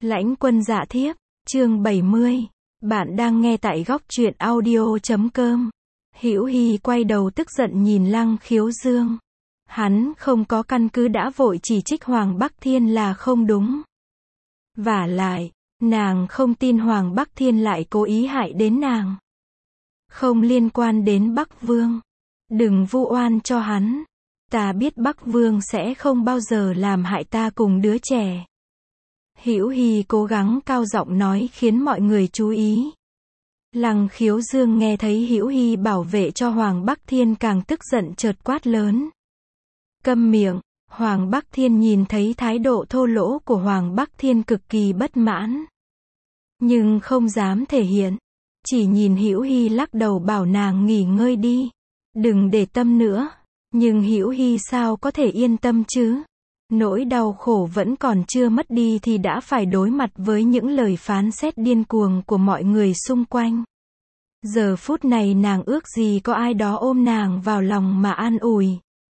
Lãnh Quân Dạ Thiếp, chương 70. Bạn đang nghe tại góc truyện audio.com. Hữu Hi quay đầu tức giận nhìn Lăng Khiếu Dương. Hắn không có căn cứ đã vội chỉ trích Hoàng Bắc Thiên là không đúng. Vả lại, nàng không tin Hoàng Bắc Thiên lại cố ý hại đến nàng. Không liên quan đến Bắc Vương. Đừng vu oan cho hắn. Ta biết Bắc Vương sẽ không bao giờ làm hại ta cùng đứa trẻ. Hữu Hi cố gắng cao giọng nói khiến mọi người chú ý. Lăng Khiếu Dương nghe thấy Hữu Hi bảo vệ cho Hoàng Bắc Thiên càng tức giận chợt quát lớn. Câm miệng. Hoàng Bắc Thiên nhìn thấy thái độ thô lỗ của Hoàng Bắc Thiên cực kỳ bất mãn. Nhưng không dám thể hiện. Chỉ nhìn Hữu Hi lắc đầu bảo nàng nghỉ ngơi đi. Đừng để tâm nữa. Nhưng Hữu Hi sao có thể yên tâm chứ? Nỗi đau khổ vẫn còn chưa mất đi thì đã phải đối mặt với những lời phán xét điên cuồng của mọi người xung quanh. Giờ phút này nàng ước gì có ai đó ôm nàng vào lòng mà an ủi.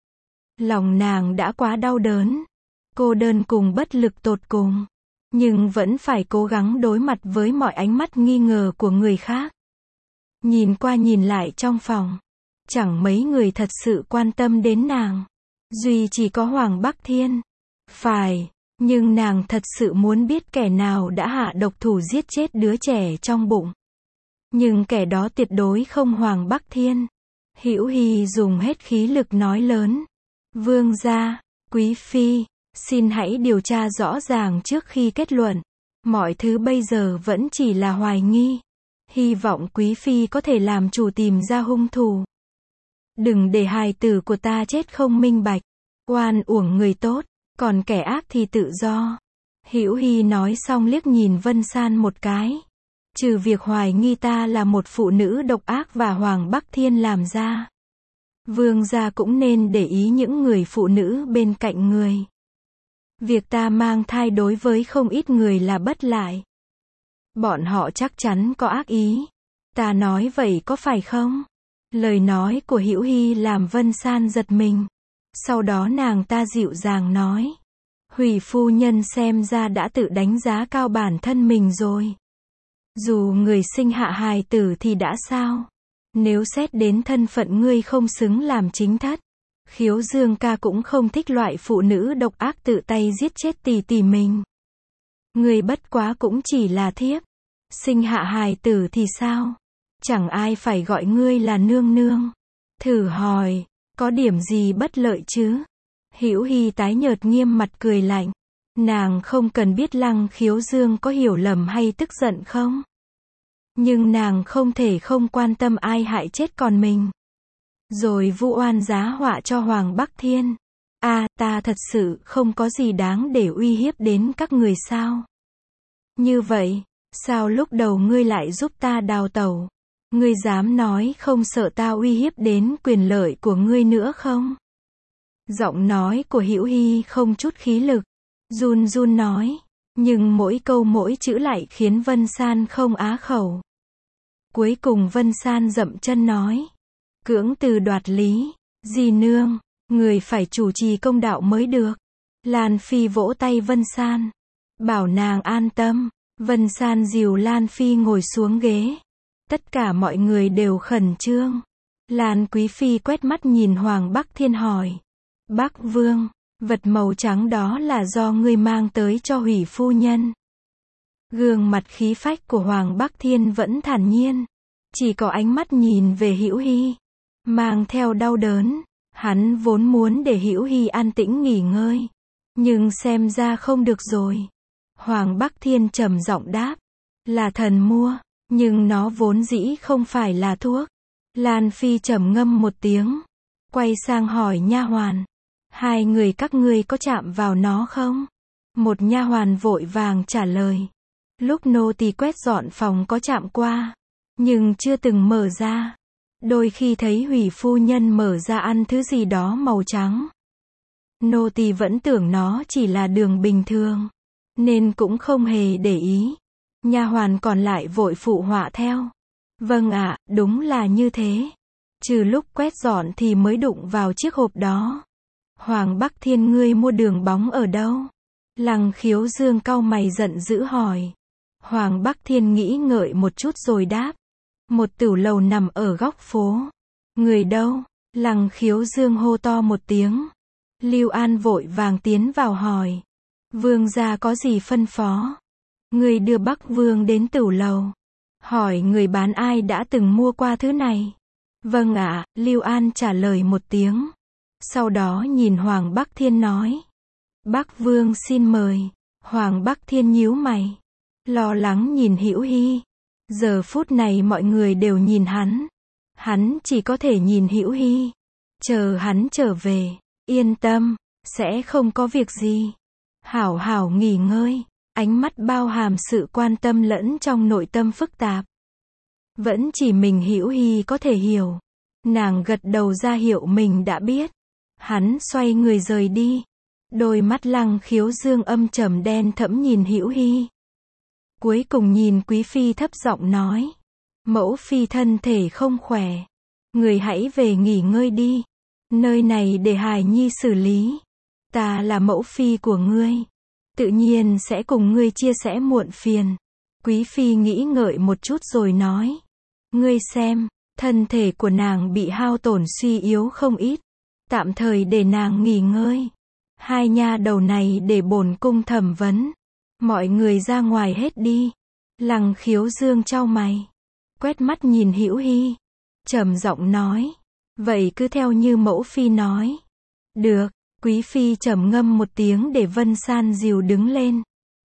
Lòng nàng đã quá đau đớn, cô đơn cùng bất lực tột cùng, nhưng vẫn phải cố gắng đối mặt với mọi ánh mắt nghi ngờ của người khác. Nhìn qua nhìn lại trong phòng, chẳng mấy người thật sự quan tâm đến nàng. Duy chỉ có Hoàng Bắc Thiên. Phải, nhưng nàng thật sự muốn biết kẻ nào đã hạ độc thủ giết chết đứa trẻ trong bụng. Nhưng kẻ đó tuyệt đối không Hoàng Bắc Thiên. Hữu Hi dùng hết khí lực nói lớn. Vương gia, quý phi, xin hãy điều tra rõ ràng trước khi kết luận. Mọi thứ bây giờ vẫn chỉ là hoài nghi. Hy vọng quý phi có thể làm chủ tìm ra hung thủ. Đừng để hài tử của ta chết không minh bạch. Oan uổng người tốt, còn kẻ ác thì tự do. Hữu Hi nói xong liếc nhìn Vân San một cái. Trừ việc hoài nghi ta là một phụ nữ độc ác và Hoàng Bắc Thiên làm ra. Vương gia cũng nên để ý những người phụ nữ bên cạnh người. Việc ta mang thai đối với không ít người là bất lại. Bọn họ chắc chắn có ác ý. Ta nói vậy có phải không? Lời nói của Hữu Hi làm Vân San giật mình. Sau đó nàng ta dịu dàng nói. Hủy phu nhân xem ra đã tự đánh giá cao bản thân mình rồi. Dù người sinh hạ hài tử thì đã sao? Nếu xét đến thân phận ngươi không xứng làm chính thất. Khiếu Dương ca cũng không thích loại phụ nữ độc ác tự tay giết chết tỉ tỉ mình. Ngươi bất quá cũng chỉ là thiếp. Sinh hạ hài tử thì sao? Chẳng ai phải gọi ngươi là nương nương. Thử hỏi, có điểm gì bất lợi chứ? Hữu Hi tái nhợt nghiêm mặt cười lạnh. Nàng không cần biết Lăng Khiếu Dương có hiểu lầm hay tức giận không? Nhưng nàng không thể không quan tâm ai hại chết con mình. Rồi vu oan giá họa cho Hoàng Bắc Thiên. Ta thật sự không có gì đáng để uy hiếp đến các người sao? Như vậy, sao lúc đầu ngươi lại giúp ta đào tẩu? Ngươi dám nói không sợ ta uy hiếp đến quyền lợi của ngươi nữa không? Giọng nói của Hữu Hi không chút khí lực, run run nói, nhưng mỗi câu mỗi chữ lại khiến Vân San không á khẩu. Cuối cùng Vân San dậm chân nói, cưỡng từ đoạt lý, dì nương, người phải chủ trì công đạo mới được. Lan Phi vỗ tay Vân San, bảo nàng an tâm. Vân San dìu Lan Phi ngồi xuống ghế. Tất cả mọi người đều khẩn trương. Lan Quý Phi quét mắt nhìn Hoàng Bắc Thiên hỏi. Bắc Vương, vật màu trắng đó là do ngươi mang tới cho hủy phu nhân. Gương mặt khí phách của Hoàng Bắc Thiên vẫn thản nhiên. Chỉ có ánh mắt nhìn về Hữu Hi, mang theo đau đớn. Hắn vốn muốn để Hữu Hi an tĩnh nghỉ ngơi. Nhưng xem ra không được rồi. Hoàng Bắc Thiên trầm giọng đáp. Là thần mua. Nhưng nó vốn dĩ không phải là thuốc. Lan Phi trầm ngâm một tiếng. Quay sang hỏi nha hoàn. Hai người các ngươi có chạm vào nó không? Một nha hoàn vội vàng trả lời. Lúc nô tỳ quét dọn phòng có chạm qua. Nhưng chưa từng mở ra. Đôi khi thấy hủy phu nhân mở ra ăn thứ gì đó màu trắng. Nô tỳ vẫn tưởng nó chỉ là đường bình thường. Nên cũng không hề để ý. Nha hoàn còn lại vội phụ họa theo. Vâng ạ, đúng là như thế. Trừ lúc quét dọn thì mới đụng vào chiếc hộp đó. Hoàng Bắc Thiên ngươi mua đường bóng ở đâu? Lăng Khiếu Dương cau mày giận dữ hỏi. Hoàng Bắc Thiên nghĩ ngợi một chút rồi đáp. Một tửu lầu nằm ở góc phố. Người đâu? Lăng Khiếu Dương hô to một tiếng. Lưu An vội vàng tiến vào hỏi. Vương gia có gì phân phó? Người đưa Bắc Vương đến tửu lầu. Hỏi người bán ai đã từng mua qua thứ này. Vâng ạ, Lưu An trả lời một tiếng. Sau đó nhìn Hoàng Bắc Thiên nói. Bắc Vương xin mời. Hoàng Bắc Thiên nhíu mày. Lo lắng nhìn Hữu Hi. Giờ phút này mọi người đều nhìn hắn. Hắn chỉ có thể nhìn Hữu Hi. Chờ hắn trở về. Yên tâm, sẽ không có việc gì. Hảo hảo nghỉ ngơi. Ánh mắt bao hàm sự quan tâm lẫn trong nội tâm phức tạp. Vẫn chỉ mình Hữu Hi có thể hiểu. Nàng gật đầu ra hiệu mình đã biết. Hắn xoay người rời đi. Đôi mắt Lăng Khiếu Dương âm trầm đen thẫm nhìn Hữu Hi. Cuối cùng nhìn Quý Phi thấp giọng nói. Mẫu Phi thân thể không khỏe. Người hãy về nghỉ ngơi đi. Nơi này để hài nhi xử lý. Ta là mẫu Phi của ngươi. Tự nhiên sẽ cùng ngươi chia sẻ muộn phiền. Quý Phi nghĩ ngợi một chút rồi nói. Ngươi xem, thân thể của nàng bị hao tổn suy yếu không ít. Tạm thời để nàng nghỉ ngơi. Hai nha đầu này để bổn cung thẩm vấn. Mọi người ra ngoài hết đi. Lăng Khiếu Dương chau mày. Quét mắt nhìn Hữu Hi. Trầm giọng nói. Vậy cứ theo như mẫu Phi nói. Được. Quý Phi trầm ngâm một tiếng để Vân San dìu đứng lên.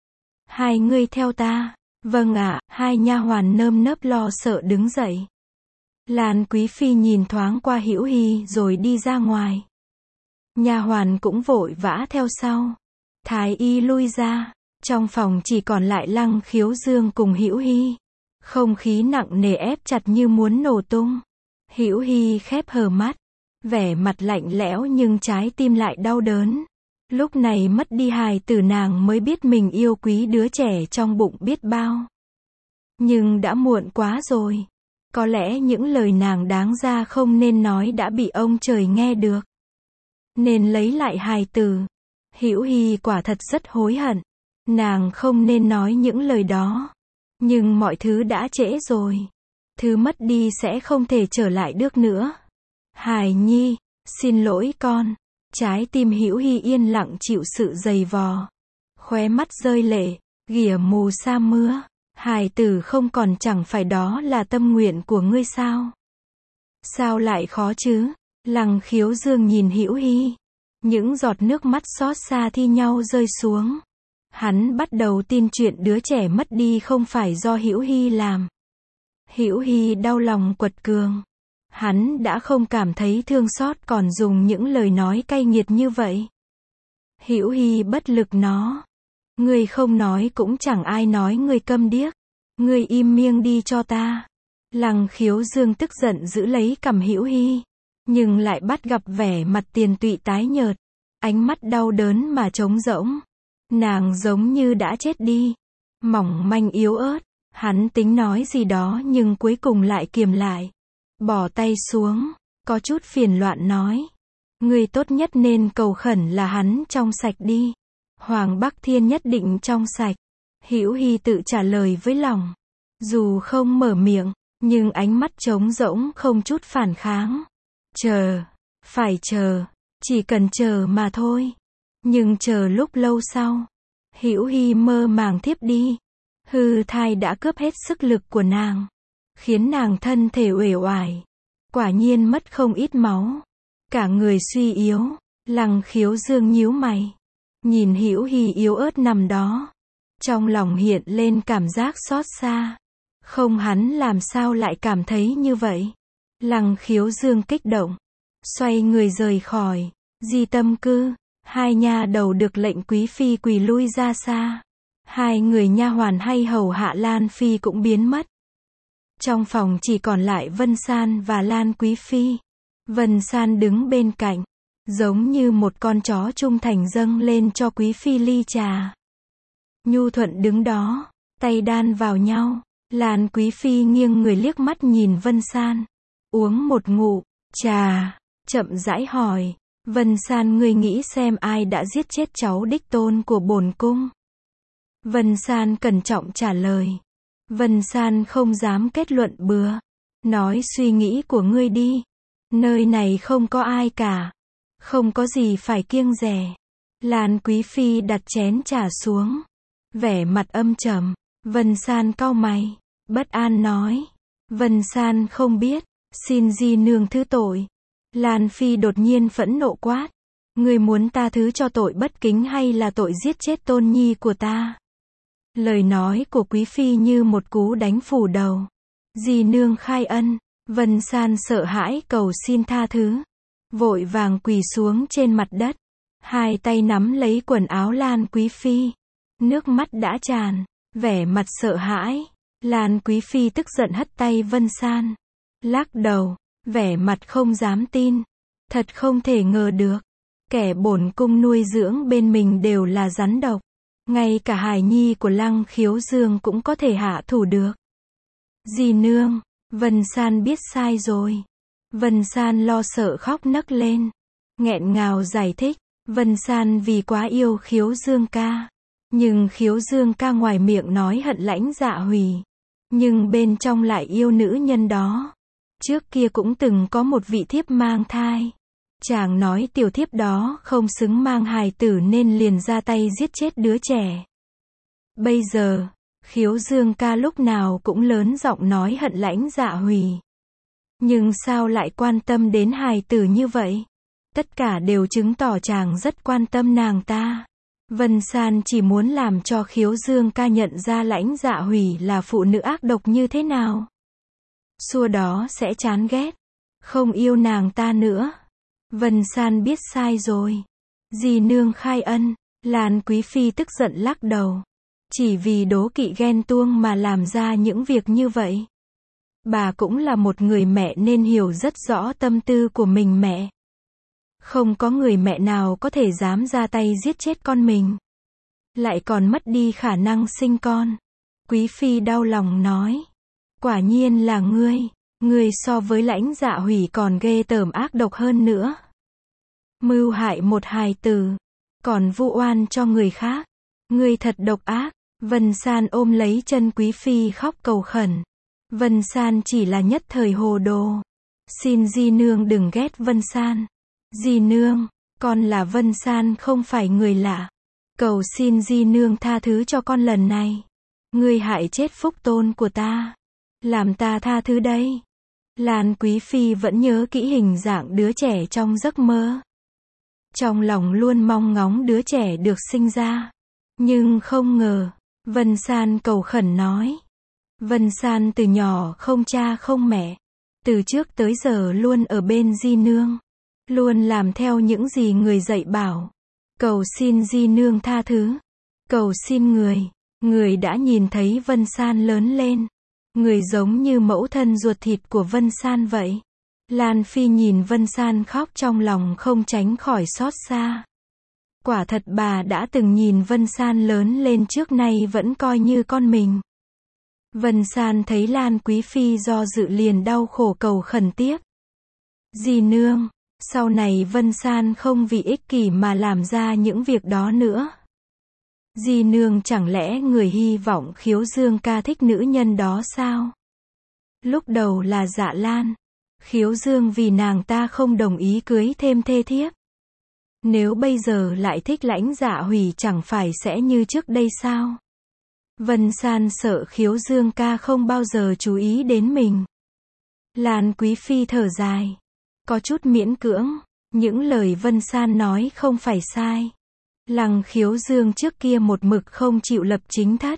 Hai ngươi theo ta. Vâng ạ. Hai nha hoàn nơm nớp lo sợ đứng dậy. Lan Quý Phi nhìn thoáng qua Hữu Hi rồi đi ra ngoài. Nha hoàn cũng vội vã theo sau. Thái y lui ra. Trong phòng chỉ còn lại Lăng Khiếu Dương cùng Hữu Hi. Không khí nặng nề ép chặt như muốn nổ tung. Hữu Hi khép hờ mắt. Vẻ mặt lạnh lẽo nhưng trái tim lại đau đớn. Lúc này mất đi hài tử nàng mới biết mình yêu quý đứa trẻ trong bụng biết bao. Nhưng đã muộn quá rồi. Có lẽ những lời nàng đáng ra không nên nói đã bị ông trời nghe được. Nên lấy lại hài tử. Hữu Hi quả thật rất hối hận. Nàng không nên nói những lời đó. Nhưng mọi thứ đã trễ rồi. Thứ mất đi sẽ không thể trở lại được nữa. Hài nhi, xin lỗi con. Trái tim Hữu Hi yên lặng chịu sự dày vò. Khóe mắt rơi lệ, ghìa mù sa mưa. Hài tử không còn chẳng phải đó là tâm nguyện của ngươi sao? Sao lại khó chứ? Lăng Khiếu Dương nhìn Hữu Hi. Những giọt nước mắt xót xa thi nhau rơi xuống. Hắn bắt đầu tin chuyện đứa trẻ mất đi không phải do Hữu Hi làm. Hữu Hi đau lòng quật cường. Hắn đã không cảm thấy thương xót còn dùng những lời nói cay nghiệt như vậy. Hữu Hi bất lực nó. Ngươi không nói cũng chẳng ai nói ngươi câm điếc. Ngươi im miệng đi cho ta. Lăng Khiếu Dương tức giận giữ lấy cằm Hữu Hi. Nhưng lại bắt gặp vẻ mặt tiền tụy tái nhợt. Ánh mắt đau đớn mà trống rỗng. Nàng giống như đã chết đi. Mỏng manh yếu ớt. Hắn tính nói gì đó nhưng cuối cùng lại kiềm lại. Bỏ tay xuống. Có chút phiền loạn nói. Người tốt nhất nên cầu khẩn là hắn trong sạch đi. Hoàng Bắc Thiên nhất định trong sạch. Hữu Hi tự trả lời với lòng. Dù không mở miệng, nhưng ánh mắt trống rỗng không chút phản kháng. Chờ. Phải chờ. Chỉ cần chờ mà thôi. Nhưng chờ lúc lâu sau. Hữu Hi mơ màng thiếp đi. Hư thai đã cướp hết sức lực của nàng. Khiến nàng thân thể uể oải. Quả nhiên mất không ít máu. Cả người suy yếu. Lăng Khiếu Dương nhíu mày. Nhìn Hữu Hi yếu ớt nằm đó. Trong lòng hiện lên cảm giác xót xa. Không hắn làm sao lại cảm thấy như vậy. Lăng Khiếu Dương kích động. Xoay người rời khỏi. Di Tâm Cư. Hai nha đầu được lệnh Quý Phi quỳ lui ra xa. Hai người nha hoàn hay hầu hạ Lan Phi cũng biến mất. Trong phòng chỉ còn lại Vân San và Lan Quý Phi. Vân San đứng bên cạnh. Giống như một con chó trung thành dâng lên cho Quý Phi ly trà. Nhu thuận đứng đó. Tay đan vào nhau. Lan Quý Phi nghiêng người liếc mắt nhìn Vân San. Uống một ngụm trà. Chậm rãi hỏi. Vân San, ngươi nghĩ xem ai đã giết chết cháu đích tôn của bổn cung? Vân San cẩn trọng trả lời. Vân San không dám kết luận bừa. Nói suy nghĩ của ngươi đi. Nơi này không có ai cả. Không có gì phải kiêng dè. Lan Quý Phi đặt chén trà xuống. Vẻ mặt âm trầm. Vân San cau mày. Bất an nói. Vân San không biết. Xin di nương thứ tội. Lan Phi đột nhiên phẫn nộ quát. Ngươi muốn ta thứ cho tội bất kính hay là tội giết chết tôn nhi của ta? Lời nói của Quý Phi như một cú đánh phủ đầu. Di nương khai ân. Vân San sợ hãi cầu xin tha thứ. Vội vàng quỳ xuống trên mặt đất. Hai tay nắm lấy quần áo Lan Quý Phi. Nước mắt đã tràn. Vẻ mặt sợ hãi. Lan Quý Phi tức giận hất tay Vân San. Lắc đầu. Vẻ mặt không dám tin. Thật không thể ngờ được. Kẻ bổn cung nuôi dưỡng bên mình đều là rắn độc. Ngay cả hài nhi của Lăng Khiếu Dương cũng có thể hạ thủ được. Dì nương, Vân San biết sai rồi. Vân San lo sợ khóc nấc lên. Nghẹn ngào giải thích. Vân San vì quá yêu Khiếu Dương ca. Nhưng Khiếu Dương ca ngoài miệng nói hận Lãnh Dạ Hủy. Nhưng bên trong lại yêu nữ nhân đó. Trước kia cũng từng có một vị thiếp mang thai. Chàng nói tiểu thiếp đó không xứng mang hài tử nên liền ra tay giết chết đứa trẻ. Bây giờ, Khiếu Dương ca lúc nào cũng lớn giọng nói hận Lãnh Dạ Hủy. Nhưng sao lại quan tâm đến hài tử như vậy? Tất cả đều chứng tỏ chàng rất quan tâm nàng ta. Vân San chỉ muốn làm cho Khiếu Dương ca nhận ra Lãnh Dạ Hủy là phụ nữ ác độc như thế nào. Xua đó sẽ chán ghét. Không yêu nàng ta nữa. Vân San biết sai rồi. Dì nương khai ân. Lan Quý Phi tức giận lắc đầu. Chỉ vì đố kỵ ghen tuông mà làm ra những việc như vậy. Bà cũng là một người mẹ nên hiểu rất rõ tâm tư của mình mẹ. Không có người mẹ nào có thể dám ra tay giết chết con mình. Lại còn mất đi khả năng sinh con. Quý Phi đau lòng nói. Quả nhiên là ngươi. Ngươi so với Lãnh Dạ Hủy còn ghê tởm ác độc hơn nữa. Mưu hại một hài tử. Còn vu oan cho người khác. Ngươi thật độc ác. Vân San ôm lấy chân Quý Phi khóc cầu khẩn. Vân San chỉ là nhất thời hồ đồ. Xin di nương đừng ghét Vân San. Di nương, con là Vân San không phải người lạ. Cầu xin di nương tha thứ cho con lần này. Ngươi hại chết phúc tôn của ta. Làm ta tha thứ đây. Lan Quý Phi vẫn nhớ kỹ hình dạng đứa trẻ trong giấc mơ. Trong lòng luôn mong ngóng đứa trẻ được sinh ra. Nhưng không ngờ, Vân San cầu khẩn nói. Vân San từ nhỏ không cha không mẹ. Từ trước tới giờ luôn ở bên di nương. Luôn làm theo những gì người dạy bảo. Cầu xin di nương tha thứ. Cầu xin người đã nhìn thấy Vân San lớn lên. Người giống như mẫu thân ruột thịt của Vân San vậy. Lan Phi nhìn Vân San khóc trong lòng không tránh khỏi xót xa. Quả thật bà đã từng nhìn Vân San lớn lên trước nay vẫn coi như con mình. Vân San thấy Lan Quý Phi do dự liền đau khổ cầu khẩn tiếp. Dì nương, sau này Vân San không vì ích kỷ mà làm ra những việc đó nữa. Dì nương chẳng lẽ người hy vọng Khiếu Dương ca thích nữ nhân đó sao? Lúc đầu là Dạ Lan. Khiếu Dương vì nàng ta không đồng ý cưới thêm thê thiếp. Nếu bây giờ lại thích Lãnh Dạ Hủy chẳng phải sẽ như trước đây sao? Vân San sợ Khiếu Dương ca không bao giờ chú ý đến mình. Lan Quý Phi thở dài. Có chút miễn cưỡng. Những lời Vân San nói không phải sai. Lăng Khiếu Dương trước kia một mực không chịu lập chính thất.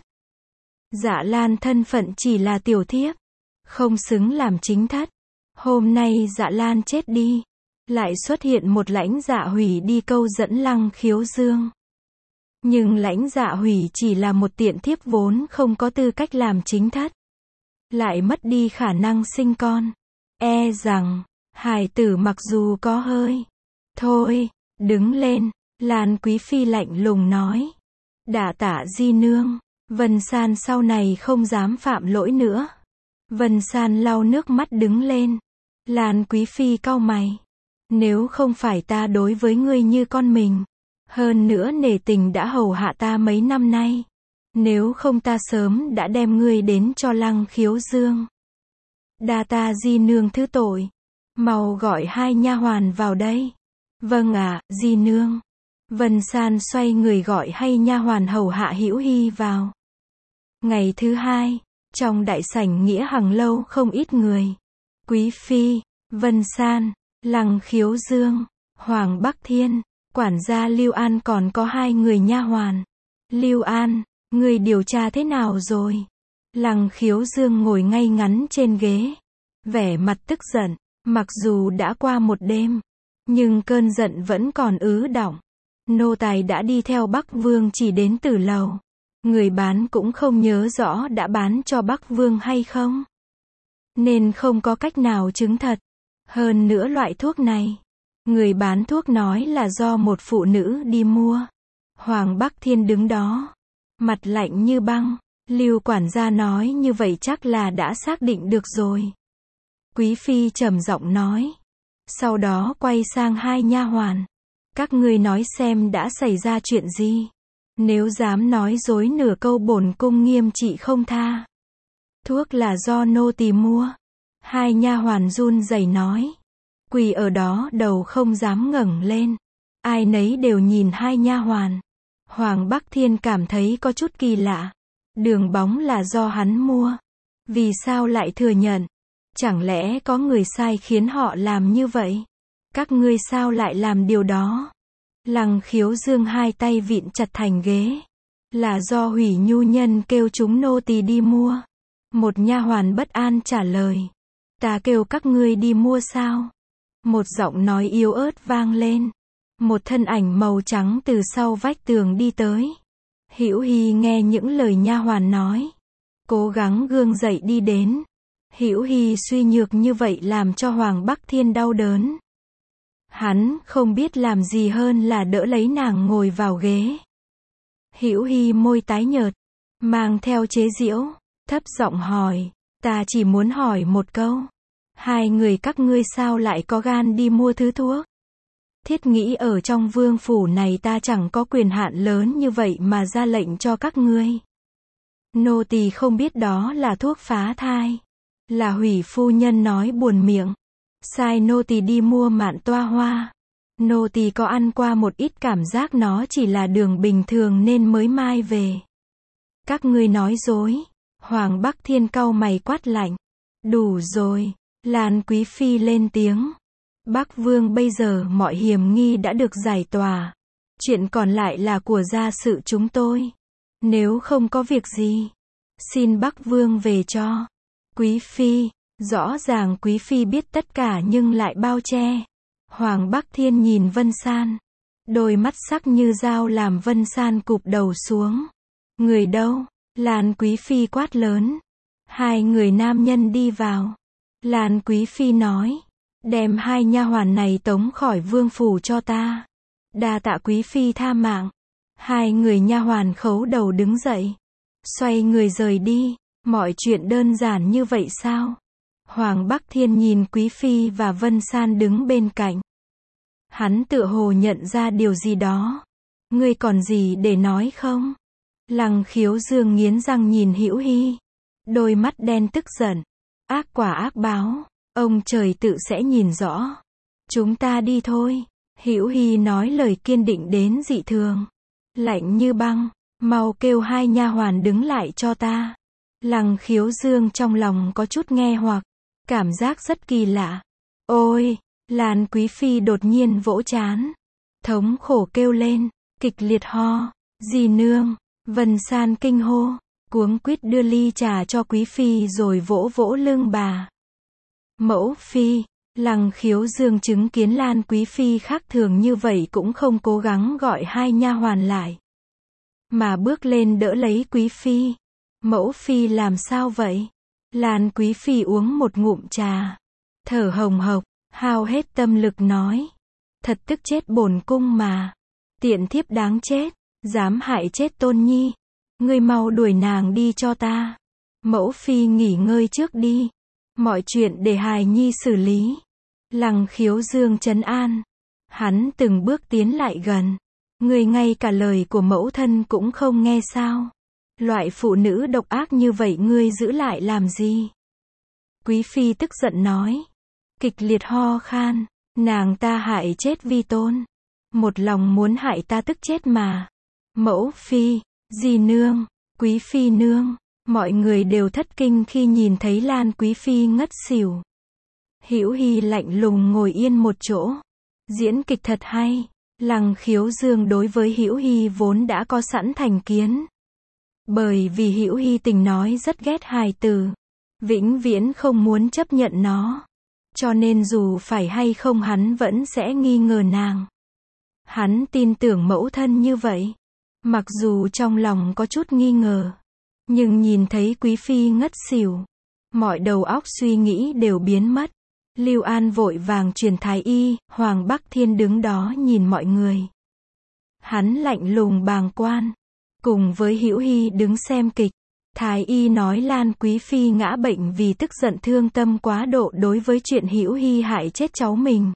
Dạ Lan thân phận chỉ là tiểu thiếp. Không xứng làm chính thất. Hôm nay Dạ Lan chết đi. Lại xuất hiện một Lãnh Dạ Hủy đi câu dẫn Lăng Khiếu Dương. Nhưng Lãnh Dạ Hủy chỉ là một tiện thiếp vốn không có tư cách làm chính thất. Lại mất đi khả năng sinh con. E rằng, hài tử mặc dù có hơi. Thôi, đứng lên. Lan Quý Phi lạnh lùng nói. Đả tạ di nương. Vân San sau này không dám phạm lỗi nữa. Vân San lau nước mắt đứng lên. Lan Quý Phi cau mày. Nếu không phải ta đối với ngươi như con mình, hơn nữa nể tình đã hầu hạ ta mấy năm nay, nếu không ta sớm đã đem ngươi đến cho Lăng Khiếu Dương. Đa ta di nương thứ tội, mau gọi hai nha hoàn vào đây. Vâng ạ, di nương. Vân San xoay người gọi hai nha hoàn hầu hạ Hữu Hi vào. Ngày thứ hai, trong đại sảnh Nghĩa Hằng lâu không ít người. Quý phi, Vân San, Lăng Khiếu Dương, Hoàng Bắc Thiên, quản gia Lưu An còn có hai người nha hoàn. Lưu An, người điều tra thế nào rồi? Lăng Khiếu Dương ngồi ngay ngắn trên ghế, vẻ mặt tức giận, mặc dù đã qua một đêm, nhưng cơn giận vẫn còn ứ đọng. Nô tài đã đi theo Bắc Vương chỉ đến Tử Lầu. Người bán cũng không nhớ rõ đã bán cho Bắc Vương hay không, nên không có cách nào chứng thật. Hơn nữa loại thuốc này, người bán thuốc nói là do một phụ nữ đi mua. Hoàng Bắc Thiên đứng đó, mặt lạnh như băng. Lưu quản gia nói như vậy chắc là đã xác định được rồi. Quý phi trầm giọng nói. Sau đó quay sang hai nha hoàn. Các ngươi nói xem đã xảy ra chuyện gì. Nếu dám nói dối nửa câu bổn cung nghiêm trị không tha. Thuốc là do nô tỳ mua. Hai nha hoàn run rẩy nói. Quỳ ở đó đầu không dám ngẩng lên. Ai nấy đều nhìn hai nha hoàn. Hoàng Bắc Thiên cảm thấy có chút kỳ lạ. Đường bóng là do hắn mua. Vì sao lại thừa nhận? Chẳng lẽ có người sai khiến họ làm như vậy? Các ngươi sao lại làm điều đó? Lăng Khiếu Dương hai tay vịn chặt thành ghế. Là do Hủy Nhu nhân kêu chúng nô tỳ đi mua. Một nha hoàn bất an trả lời. Ta kêu các ngươi đi mua sao? Một giọng nói yếu ớt vang lên. Một thân ảnh màu trắng từ sau vách tường đi tới. Hữu Hi nghe những lời nha hoàn nói, cố gắng gượng dậy đi đến. Hữu Hi suy nhược như vậy làm cho Hoàng Bắc Thiên đau đớn. Hắn không biết làm gì hơn là đỡ lấy nàng ngồi vào ghế. Hữu Hi môi tái nhợt, mang theo chế giễu, thấp giọng hỏi, ta chỉ muốn hỏi một câu. Hai người các ngươi sao lại có gan đi mua thứ thuốc? Thiết nghĩ ở trong vương phủ này ta chẳng có quyền hạn lớn như vậy mà ra lệnh cho các ngươi. Nô tỳ không biết đó là thuốc phá thai. Là Hủy phu nhân nói buồn miệng. Sai nô tỳ đi mua mạn toa hoa. Nô tỳ có ăn qua một ít cảm giác nó chỉ là đường bình thường nên mới mai về. Các ngươi nói dối. Hoàng Bắc Thiên cau mày quát lạnh. Đủ rồi. Lan Quý Phi lên tiếng. Bắc Vương bây giờ mọi hiểm nghi đã được giải tỏa. Chuyện còn lại là của gia sự chúng tôi. Nếu không có việc gì, xin Bắc Vương về cho. Quý Phi, rõ ràng Quý Phi biết tất cả nhưng lại bao che. Hoàng Bắc Thiên nhìn Vân San. Đôi mắt sắc như dao làm Vân San cụp đầu xuống. Người đâu? Lan Quý Phi quát lớn. Hai người nam nhân đi vào. Lan Quý Phi nói. Đem hai nha hoàn này tống khỏi vương phủ cho ta. Đa tạ Quý Phi tha mạng. Hai người nha hoàn khấu đầu đứng dậy. Xoay người rời đi. Mọi chuyện đơn giản như vậy sao? Hoàng Bắc Thiên nhìn Quý Phi và Vân San đứng bên cạnh. Hắn tựa hồ nhận ra điều gì đó. Ngươi còn gì để nói không? Lăng Khiếu Dương nghiến răng nhìn Hữu Hi. Đôi mắt đen tức giận. Ác quả ác báo. Ông trời tự sẽ nhìn rõ. Chúng ta đi thôi. Hữu Hi nói lời kiên định đến dị thường. Lạnh như băng. Mau kêu hai nha hoàn đứng lại cho ta. Lăng Khiếu Dương trong lòng có chút nghe hoặc. Cảm giác rất kỳ lạ. Ôi! Lan Quý Phi đột nhiên vỗ trán. Thống khổ kêu lên. Kịch liệt ho. Dì nương. Vân San kinh hô. Cuống quýt đưa ly trà cho Quý Phi rồi vỗ vỗ lưng bà. Mẫu Phi. Lăng Khiếu Dương chứng kiến Lan Quý Phi khác thường như vậy cũng không cố gắng gọi hai nha hoàn lại. Mà bước lên đỡ lấy Quý Phi. Mẫu Phi làm sao vậy? Lan Quý Phi uống một ngụm trà. Thở hồng hộc, hao hết tâm lực nói. Thật tức chết bổn cung mà. Tiện thiếp đáng chết. Dám hại chết Tôn Nhi. Ngươi mau đuổi nàng đi cho ta. Mẫu Phi nghỉ ngơi trước đi. Mọi chuyện để hài nhi xử lý. Lăng Khiếu Dương trấn an. Hắn từng bước tiến lại gần. Ngươi ngay cả lời của mẫu thân cũng không nghe sao? Loại phụ nữ độc ác như vậy ngươi giữ lại làm gì? Quý phi tức giận nói. Kịch liệt ho khan. Nàng ta hại chết vi tôn. Một lòng muốn hại ta tức chết mà. Mẫu phi, dì nương, quý phi nương. Mọi người đều thất kinh khi nhìn thấy Lan quý phi ngất xỉu. Hữu Hi lạnh lùng ngồi yên một chỗ. Diễn kịch thật hay. Lăng Khiếu Dương đối với Hữu Hi vốn đã có sẵn thành kiến. Bởi vì Hữu Hi tình nói rất ghét hài tử. Vĩnh viễn không muốn chấp nhận nó. Cho nên dù phải hay không hắn vẫn sẽ nghi ngờ nàng. Hắn tin tưởng mẫu thân như vậy. Mặc dù trong lòng có chút nghi ngờ. Nhưng nhìn thấy quý phi ngất xỉu. Mọi đầu óc suy nghĩ đều biến mất. Lưu An vội vàng truyền thái y. Hoàng Bắc Thiên đứng đó nhìn mọi người. Hắn lạnh lùng bàng quan. Cùng với Hữu Hi đứng xem kịch. Thái y nói Lan quý phi ngã bệnh vì tức giận thương tâm quá độ đối với chuyện Hữu Hi hại chết cháu mình.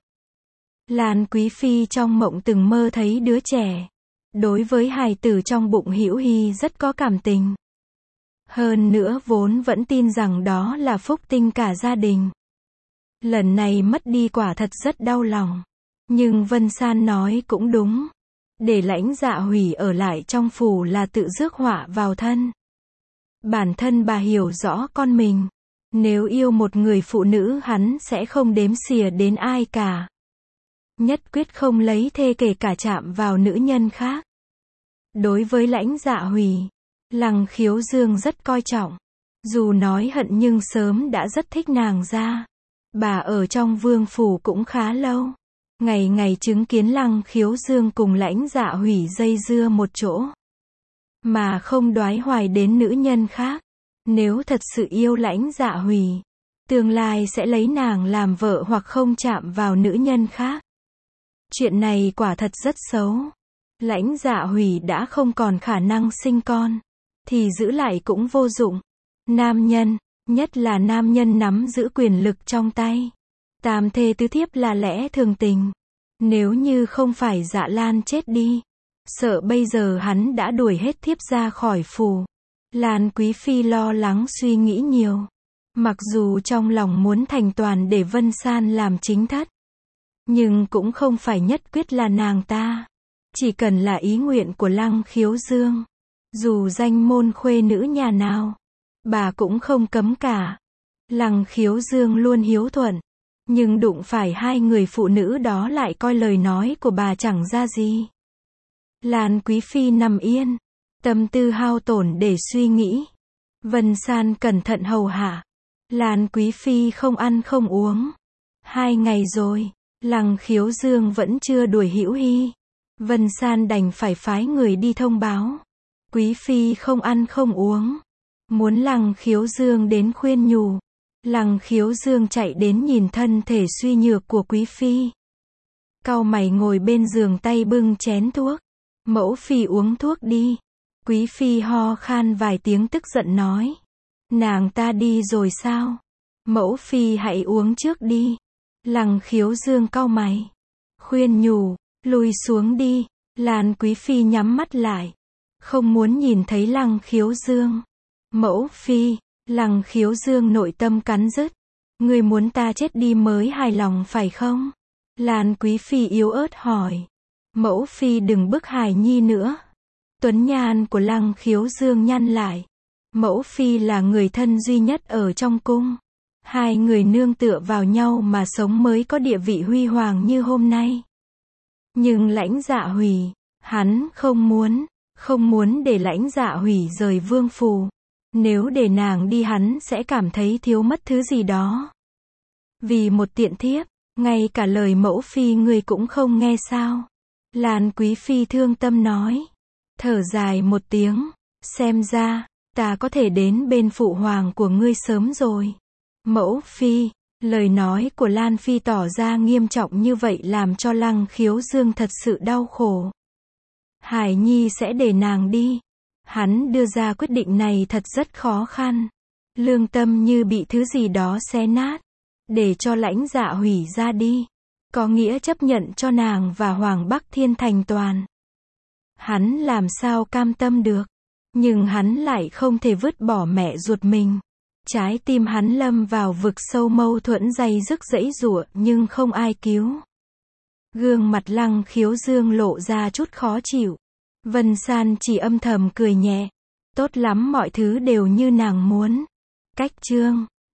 Lan quý phi trong mộng từng mơ thấy đứa trẻ. Đối với hài tử trong bụng Hữu Hi rất có cảm tình. Hơn nữa vốn vẫn tin rằng đó là phúc tinh cả gia đình. Lần này mất đi quả thật rất đau lòng. Nhưng Vân San nói cũng đúng. Để Lãnh Dạ Hủy ở lại trong phủ là tự rước họa vào thân. Bản thân bà hiểu rõ con mình. Nếu yêu một người phụ nữ hắn sẽ không đếm xỉa đến ai cả. Nhất quyết không lấy thê kể cả chạm vào nữ nhân khác. Đối với Lãnh Dạ Hủy, Lăng Khiếu Dương rất coi trọng. Dù nói hận nhưng sớm đã rất thích nàng ra. Bà ở trong vương phủ cũng khá lâu. Ngày ngày chứng kiến Lăng Khiếu Dương cùng Lãnh Dạ Hủy dây dưa một chỗ. Mà không đoái hoài đến nữ nhân khác. Nếu thật sự yêu Lãnh Dạ Hủy, tương lai sẽ lấy nàng làm vợ hoặc không chạm vào nữ nhân khác. Chuyện này quả thật rất xấu. Lãnh Dạ Hủy đã không còn khả năng sinh con. Thì giữ lại cũng vô dụng. Nam nhân, nhất là nam nhân nắm giữ quyền lực trong tay. Tam thê tứ thiếp là lẽ thường tình. Nếu như không phải Dạ Lan chết đi, sợ bây giờ hắn đã đuổi hết thiếp ra khỏi phủ. Lan quý phi lo lắng suy nghĩ nhiều. Mặc dù trong lòng muốn thành toàn để Vân San làm chính thất. Nhưng cũng không phải nhất quyết là nàng ta. Chỉ cần là ý nguyện của Lăng Khiếu Dương. Dù danh môn khuê nữ nhà nào, bà cũng không cấm cả. Lăng Khiếu Dương luôn hiếu thuận. Nhưng đụng phải hai người phụ nữ đó lại coi lời nói của bà chẳng ra gì. Lan quý phi nằm yên. Tâm tư hao tổn để suy nghĩ. Vân San cẩn thận hầu hạ. Lan quý phi không ăn không uống. 2 ngày rồi. Lăng Khiếu Dương vẫn chưa đuổi Hữu Hi. Vân San đành phải phái người đi thông báo. Quý phi không ăn không uống. Muốn Lăng Khiếu Dương đến khuyên nhủ. Lăng Khiếu Dương chạy đến nhìn thân thể suy nhược của quý phi. Cau mày ngồi bên giường tay bưng chén thuốc. Mẫu phi uống thuốc đi. Quý phi ho khan vài tiếng tức giận nói. Nàng ta đi rồi sao? Mẫu phi hãy uống trước đi. Lăng Khiếu Dương cau mày. Khuyên nhủ, lùi xuống đi. Lan quý phi nhắm mắt lại. Không muốn nhìn thấy Lăng Khiếu Dương. Mẫu phi, Lăng Khiếu Dương nội tâm cắn rứt. Ngươi muốn ta chết đi mới hài lòng phải không? Lan quý phi yếu ớt hỏi. Mẫu phi đừng bức hài nhi nữa. Tuấn nhan của Lăng Khiếu Dương nhăn lại. Mẫu phi là người thân duy nhất ở trong cung. Hai người nương tựa vào nhau mà sống mới có địa vị huy hoàng như hôm nay. Nhưng Lãnh Dạ Hủy, hắn không muốn để Lãnh Dạ Hủy rời vương phủ. Nếu để nàng đi hắn sẽ cảm thấy thiếu mất thứ gì đó. Vì một tiện thiếp, ngay cả lời mẫu phi ngươi cũng không nghe sao? Lan quý phi thương tâm nói. Thở dài một tiếng, xem ra, ta có thể đến bên phụ hoàng của ngươi sớm rồi. Mẫu phi, lời nói của Lan phi tỏ ra nghiêm trọng như vậy làm cho Lăng Khiếu Dương thật sự đau khổ. Hải Nhi sẽ để nàng đi. Hắn đưa ra quyết định này thật rất khó khăn. Lương tâm như bị thứ gì đó xé nát. để cho Lãnh Dạ hủy ra đi, có nghĩa chấp nhận cho nàng và Hoàng Bắc Thiên thành toàn. Hắn làm sao cam tâm được, nhưng hắn lại không thể vứt bỏ mẹ ruột mình. Trái tim hắn lâm vào vực sâu mâu thuẫn day dứt giãy giụa nhưng không ai cứu. Gương mặt Lăng Khiếu Dương lộ ra chút khó chịu. Vân San chỉ âm thầm cười nhẹ. Tốt lắm, mọi thứ đều như nàng muốn. Cách chương